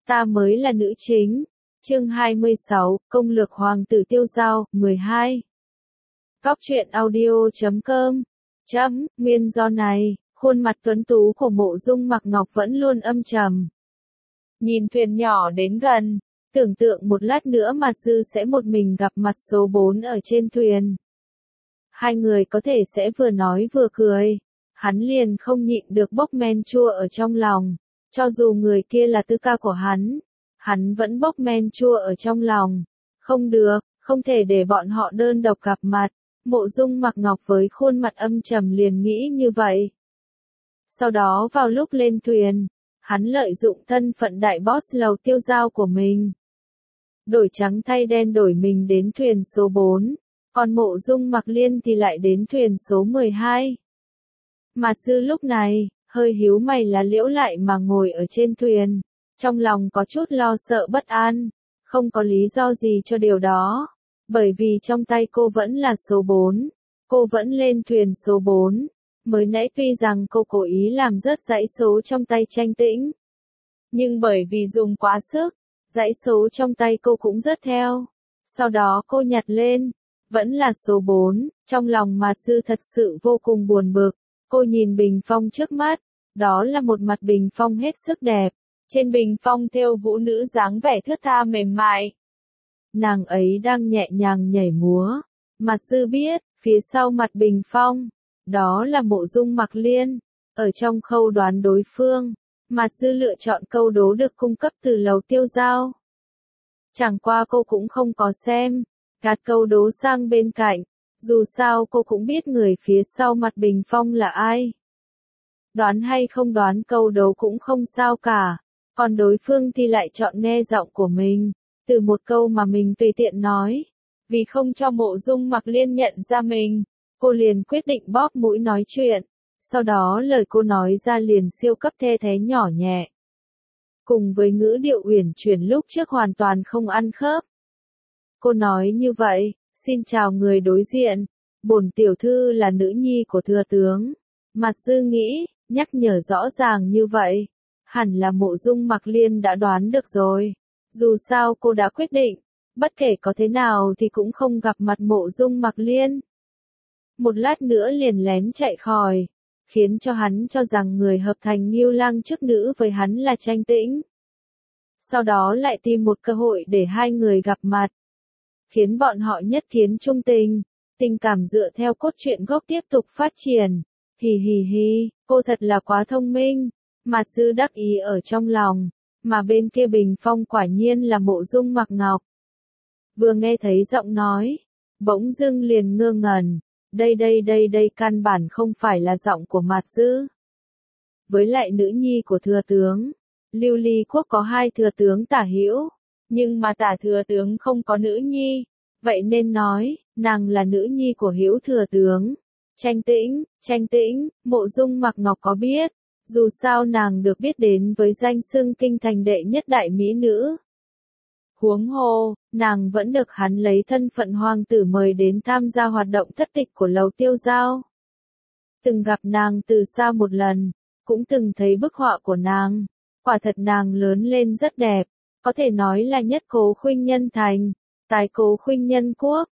Ta mới là nữ chính. Chương 26, Công lược Hoàng tử Tiêu Dao, 12. Cóc truyện audio.com. Nguyên do này, khuôn mặt tuấn tú của Mộ Dung Mặc Ngọc vẫn luôn âm trầm. Nhìn thuyền nhỏ đến gần, tưởng tượng một lát nữa Mạt Dư sẽ một mình gặp mặt số 4 ở trên thuyền. Hai người có thể sẽ vừa nói vừa cười. Hắn liền không nhịn được bốc men chua ở trong lòng. Cho dù người kia là tư ca của hắn vẫn bốc men chua ở trong lòng. Không được, không thể để bọn họ đơn độc gặp mặt. Mộ Dung Mặc Ngọc với khuôn mặt âm trầm liền nghĩ như vậy. Sau đó vào lúc lên thuyền, hắn lợi dụng thân phận đại boss lầu Tiêu Dao của mình. Đổi trắng thay đen đổi mình đến thuyền số 4, còn Mộ Dung Mặc Liên thì lại đến thuyền số 12. Mạt Dư lúc này, hơi híu mày lá liễu lại mà ngồi ở trên thuyền, trong lòng có chút lo sợ bất an, không có lý do gì cho điều đó, bởi vì trong tay cô vẫn là số 4, cô vẫn lên thuyền số 4, mới nãy tuy rằng cô cố ý làm rớt dãy số trong tay Tranh Tĩnh, nhưng bởi vì dùng quá sức, dãy số trong tay cô cũng rớt theo, sau đó cô nhặt lên, vẫn là số 4, trong lòng Mạt Dư thật sự vô cùng buồn bực. Cô nhìn bình phong trước mắt, đó là một mặt bình phong hết sức đẹp, trên bình phong thêu vũ nữ dáng vẻ thướt tha mềm mại. Nàng ấy đang nhẹ nhàng nhảy múa, Mạt Dư biết, phía sau mặt bình phong, đó là Mộ Dung Mặc Liên, ở trong khâu đoán đối phương, Mạt Dư lựa chọn câu đố được cung cấp từ lầu Tiêu Dao. Chẳng qua cô cũng không có xem, gạt câu đố sang bên cạnh. Dù sao cô cũng biết người phía sau mặt bình phong là ai. Đoán hay không đoán câu đố cũng không sao cả. Còn đối phương thì lại chọn nghe giọng của mình. Từ một câu mà mình tùy tiện nói. Vì không cho Mộ Dung Mặc Liên nhận ra mình, cô liền quyết định bóp mũi nói chuyện. Sau đó lời cô nói ra liền siêu cấp the thế nhỏ nhẹ. Cùng với ngữ điệu uyển chuyển lúc trước hoàn toàn không ăn khớp. Cô nói như vậy. Xin chào người đối diện, bổn tiểu thư là nữ nhi của thừa tướng. Mạt Dư nghĩ, nhắc nhở rõ ràng như vậy, hẳn là Mộ Dung Mặc Liên đã đoán được rồi. Dù sao cô đã quyết định, bất kể có thế nào thì cũng không gặp mặt Mộ Dung Mặc Liên. Một lát nữa liền lén chạy khỏi, khiến cho hắn cho rằng người hợp thành Ngưu Lang chức nữ với hắn là Tranh Tĩnh. Sau đó lại tìm một cơ hội để hai người gặp mặt. Khiến bọn họ nhất kiến trung tình, tình cảm dựa theo cốt truyện gốc tiếp tục phát triển. Hì hì hì, cô thật là quá thông minh, Mạt Dư đắc ý ở trong lòng, mà bên kia bình phong quả nhiên là Mộ Dung Mặc Ngọc. Vừa nghe thấy giọng nói, bỗng dưng liền ngơ ngẩn, đây căn bản không phải là giọng của Mạt Dư. Với lại nữ nhi của thừa tướng, Lưu Ly quốc có hai thừa tướng tả hữu. Nhưng mà tả thừa tướng không có nữ nhi, vậy nên nói, nàng là nữ nhi của hữu thừa tướng. Tranh Tĩnh, Mộ Dung Mặc Ngọc có biết, dù sao nàng được biết đến với danh xưng kinh thành đệ nhất đại mỹ nữ. Huống hồ, nàng vẫn được hắn lấy thân phận hoàng tử mời đến tham gia hoạt động thất tịch của lầu Tiêu Dao. Từng gặp nàng từ xa một lần, cũng từng thấy bức họa của nàng, quả thật nàng lớn lên rất đẹp. Có thể nói là nhất Cố Khuynh Nhân thành, tài Cố Khuynh Nhân quốc.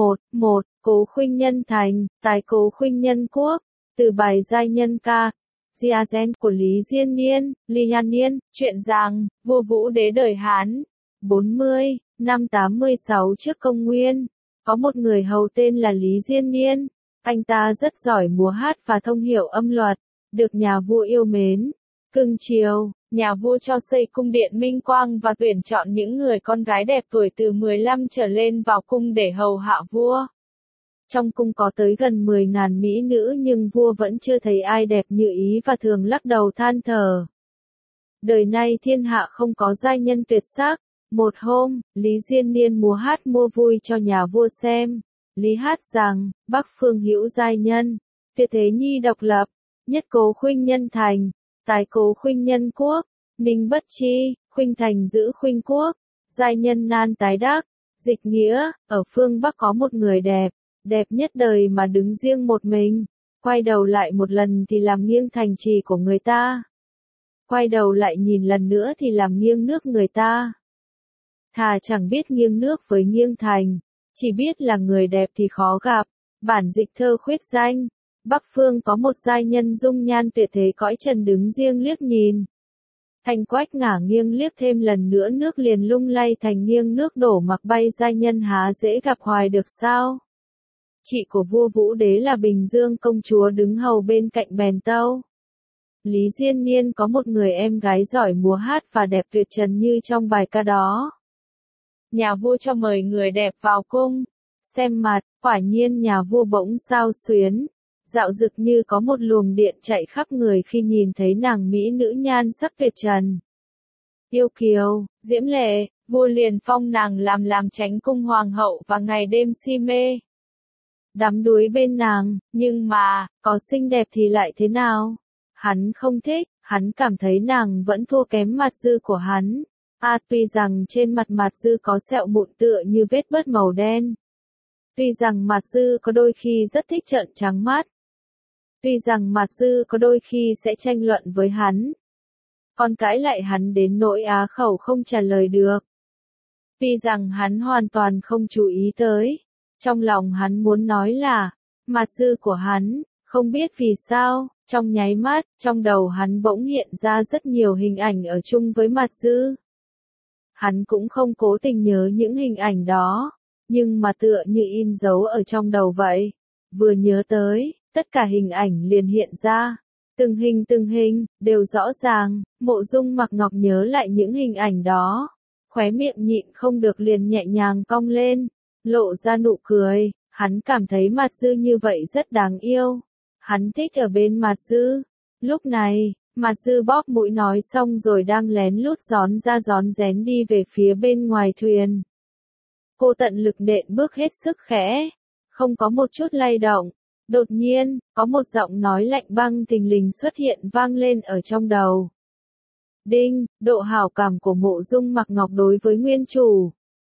Cố Khuynh Nhân thành, tài Cố Khuynh Nhân quốc. Từ bài giai nhân ca, Diazen của Lý Diên Niên, Lý Nhan Niên, chuyện rằng, vua Vũ Đế đời Hán, 40, năm 86 trước công nguyên, có một người hầu tên là Lý Diên Niên, anh ta rất giỏi múa hát và thông hiểu âm luật, được nhà vua yêu mến, cưng chiều. Nhà vua cho xây cung điện Minh Quang và tuyển chọn những người con gái đẹp tuổi từ 15 trở lên vào cung để hầu hạ vua. Trong cung có tới gần 10.000 mỹ nữ nhưng vua vẫn chưa thấy ai đẹp như ý và thường lắc đầu than thở. Đời nay thiên hạ không có giai nhân tuyệt sắc. Một hôm, Lý Diên Niên múa hát mua vui cho nhà vua xem. Lý hát rằng, Bắc phương hữu giai nhân, tuyệt thế nhi độc lập, nhất Cố Khuynh Nhân thành. Tài Cố Khuynh Nhân quốc, Ninh bất chi, Khuynh thành giữ Khuynh quốc, giai nhân nan tái đắc, dịch nghĩa, ở phương Bắc có một người đẹp, đẹp nhất đời mà đứng riêng một mình, quay đầu lại một lần thì làm nghiêng thành trì của người ta. quay đầu lại nhìn lần nữa thì làm nghiêng nước người ta. Thà chẳng biết nghiêng nước với nghiêng thành, chỉ biết là người đẹp thì khó gặp. Bản dịch thơ khuyết danh, Bắc Phương có một giai nhân dung nhan tuyệt thế cõi trần đứng riêng liếc nhìn. Thành Quách ngả nghiêng liếc thêm lần nữa nước liền lung lay thành nghiêng nước đổ mặc bay giai nhân há dễ gặp hoài được sao. Chị của vua Vũ Đế là Bình Dương công chúa đứng hầu bên cạnh bèn tâu. Lý Diên Niên có một người em gái giỏi múa hát và đẹp tuyệt trần như trong bài ca đó. Nhà vua cho mời người đẹp vào cung, xem mặt, quả nhiên nhà vua bỗng sao xuyến, dạo dực như có một luồng điện chạy khắp người khi nhìn thấy nàng mỹ nữ nhan sắc tuyệt trần. Yêu kiều, diễm lệ, vua liền phong nàng làm chánh cung hoàng hậu và ngày đêm si mê. Đắm đuối bên nàng, nhưng mà, có xinh đẹp thì lại thế nào? Hắn không thích, hắn cảm thấy nàng vẫn thua kém Mạt Dư của hắn. Tuy rằng trên mặt Mạt Dư có sẹo mụn tựa như vết bớt màu đen. Tuy rằng Mạt Dư có đôi khi rất thích trợn trắng mắt. Tuy rằng Mạt Dư có đôi khi sẽ tranh luận với hắn. Còn cãi lại hắn đến nỗi á khẩu không trả lời được. Tuy rằng hắn hoàn toàn không chú ý tới. Trong lòng hắn muốn nói là, Mạt Dư của hắn, không biết vì sao, trong nháy mắt, trong đầu hắn bỗng hiện ra rất nhiều hình ảnh ở chung với Mạt Dư. Hắn cũng không cố tình nhớ những hình ảnh đó, nhưng mà tựa như in dấu ở trong đầu vậy. Vừa nhớ tới, tất cả hình ảnh liền hiện ra. Từng hình, đều rõ ràng, Mộ Dung Mặc Ngọc nhớ lại những hình ảnh đó. Khóe miệng nhịn không được liền nhẹ nhàng cong lên, lộ ra nụ cười, hắn cảm thấy Mạt Dư như vậy rất đáng yêu. Hắn thích ở bên Mạt Dư. Lúc này, Mạt Dư bóp mũi nói xong rồi đang lén lút rón ra rón rén đi về phía bên ngoài thuyền. Cô tận lực nện bước hết sức khẽ, không có một chút lay động. Đột nhiên, có một giọng nói lạnh băng thình lình xuất hiện vang lên ở trong đầu. Đinh, độ hảo cảm của Mộ Dung Mặc Ngọc đối với nguyên chủ.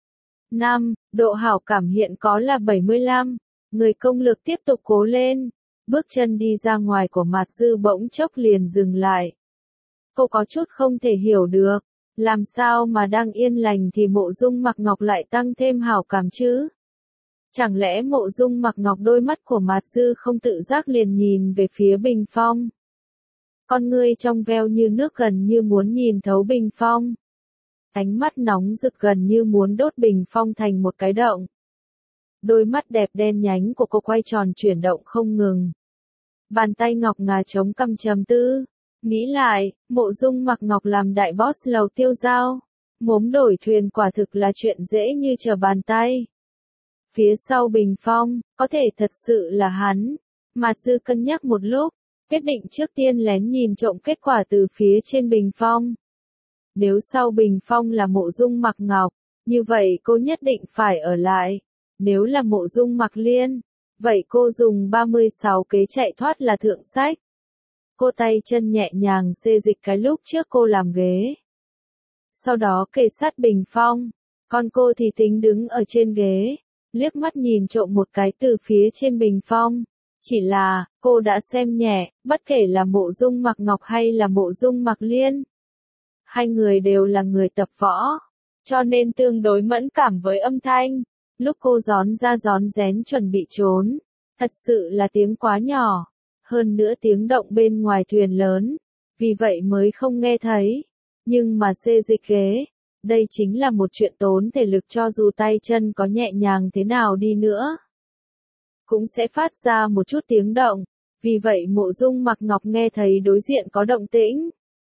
5. Độ hảo cảm hiện có là 75. Người công lực tiếp tục cố lên. Bước chân đi ra ngoài của Mạt Dư bỗng chốc liền dừng lại. Cô có chút không thể hiểu được. Làm sao mà đang yên lành thì Mộ Dung Mặc Ngọc lại tăng thêm hảo cảm chứ? Chẳng lẽ Mộ Dung Mặc Ngọc đôi mắt của Mạt Dư không tự giác liền nhìn về phía bình phong? Con ngươi trong veo như nước gần như muốn nhìn thấu bình phong. Ánh mắt nóng rực gần như muốn đốt bình phong thành một cái động. Đôi mắt đẹp đen nhánh của cô quay tròn chuyển động không ngừng. Bàn tay ngọc ngà chống cằm trầm tư. Nghĩ lại, Mộ Dung Mặc Ngọc làm đại boss lầu Tiêu Giao. Mốm đổi thuyền quả thực là chuyện dễ như trở bàn tay. Phía sau bình phong, có thể thật sự là hắn. Mạt Dư cân nhắc một lúc, quyết định trước tiên lén nhìn trộm kết quả từ phía trên bình phong. Nếu sau bình phong là Mộ Dung Mặc Ngọc, như vậy cô nhất định phải ở lại. Nếu là Mộ Dung Mặc Liên, vậy cô dùng 36 kế chạy thoát là thượng sách. Cô tay chân nhẹ nhàng xê dịch cái lúc trước cô làm ghế. Sau đó kề sát bình phong, còn cô thì tính đứng ở trên ghế, liếc mắt nhìn trộm một cái từ phía trên bình phong. Chỉ là, cô đã xem nhẹ, bất kể là Mộ Dung Mặc Ngọc hay là Mộ Dung Mặc Liên. Hai người đều là người tập võ, cho nên tương đối mẫn cảm với âm thanh. Lúc cô rón ra rón rén chuẩn bị trốn, thật sự là tiếng quá nhỏ, hơn nữa tiếng động bên ngoài thuyền lớn, vì vậy mới không nghe thấy. Nhưng mà xê dịch ghế, đây chính là một chuyện tốn thể lực cho dù tay chân có nhẹ nhàng thế nào đi nữa. Cũng sẽ phát ra một chút tiếng động, vì vậy Mộ Dung Mặc Ngọc nghe thấy đối diện có động tĩnh.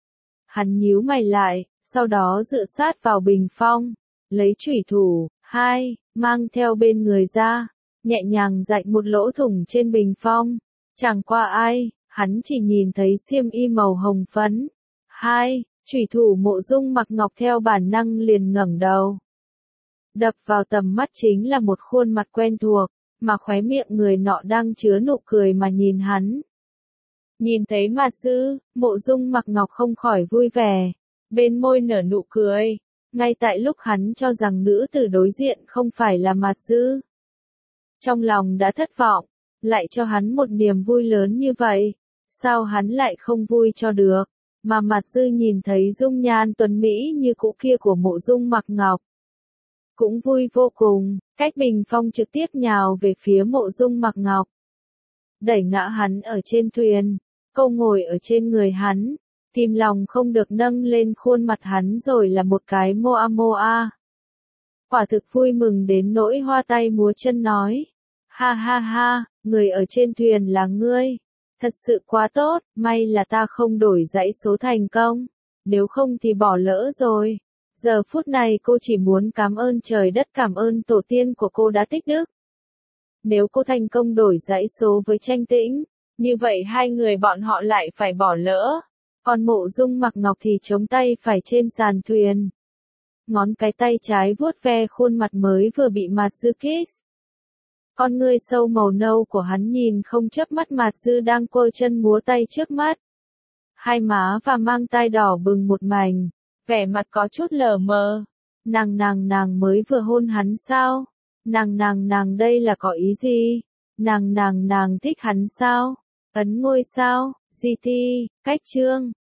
Hắn nhíu mày lại, sau đó dựa sát vào bình phong, lấy chủy thủ, mang theo bên người ra, nhẹ nhàng rạch một lỗ thủng trên bình phong. Chẳng qua ai, hắn chỉ nhìn thấy xiêm y màu hồng phấn. Chủy thủ Mộ Dung Mặc Ngọc theo bản năng liền ngẩng đầu. Đập vào tầm mắt chính là một khuôn mặt quen thuộc, mà khóe miệng người nọ đang chứa nụ cười mà nhìn hắn. Nhìn thấy Mạt Dư, Mộ Dung Mặc Ngọc không khỏi vui vẻ, bên môi nở nụ cười, ngay tại lúc hắn cho rằng nữ tử đối diện không phải là Mạt Dư. Trong lòng đã thất vọng, lại cho hắn một niềm vui lớn như vậy, sao hắn lại không vui cho được? mà Mạt Dư nhìn thấy dung nhan tuấn Mỹ như cũ kia của Mộ Dung Mặc Ngọc. Cũng vui vô cùng, Cách Bình Phong trực tiếp nhào về phía Mộ Dung Mặc Ngọc. Đẩy ngã hắn ở trên thuyền, câu ngồi ở trên người hắn, kìm lòng không được nâng lên khuôn mặt hắn rồi là một cái moa moa. Quả thực vui mừng đến nỗi hoa tay múa chân nói. Ha ha ha, người ở trên thuyền là ngươi. Thật sự quá tốt, may là ta không đổi dãy số thành công. Nếu không thì bỏ lỡ rồi. Giờ phút này cô chỉ muốn cảm ơn trời đất, cảm ơn tổ tiên của cô đã tích đức. Nếu cô thành công đổi dãy số với Tranh Tĩnh, như vậy hai người bọn họ lại phải bỏ lỡ. Còn Mộ Dung Mặc Ngọc thì chống tay phải trên sàn thuyền. Ngón cái tay trái vuốt ve khuôn mặt mới vừa bị Mạt Dư kiss. Con ngươi sâu màu nâu của hắn nhìn không chớp mắt Mạt Dư đang quơ chân múa tay trước mắt. Hai má và mang tai đỏ bừng một mảnh, vẻ mặt có chút lờ mờ. Nàng mới vừa hôn hắn sao? Nàng đây là có ý gì? Nàng thích hắn sao? Ấn ngôi sao? GT, Cách Chương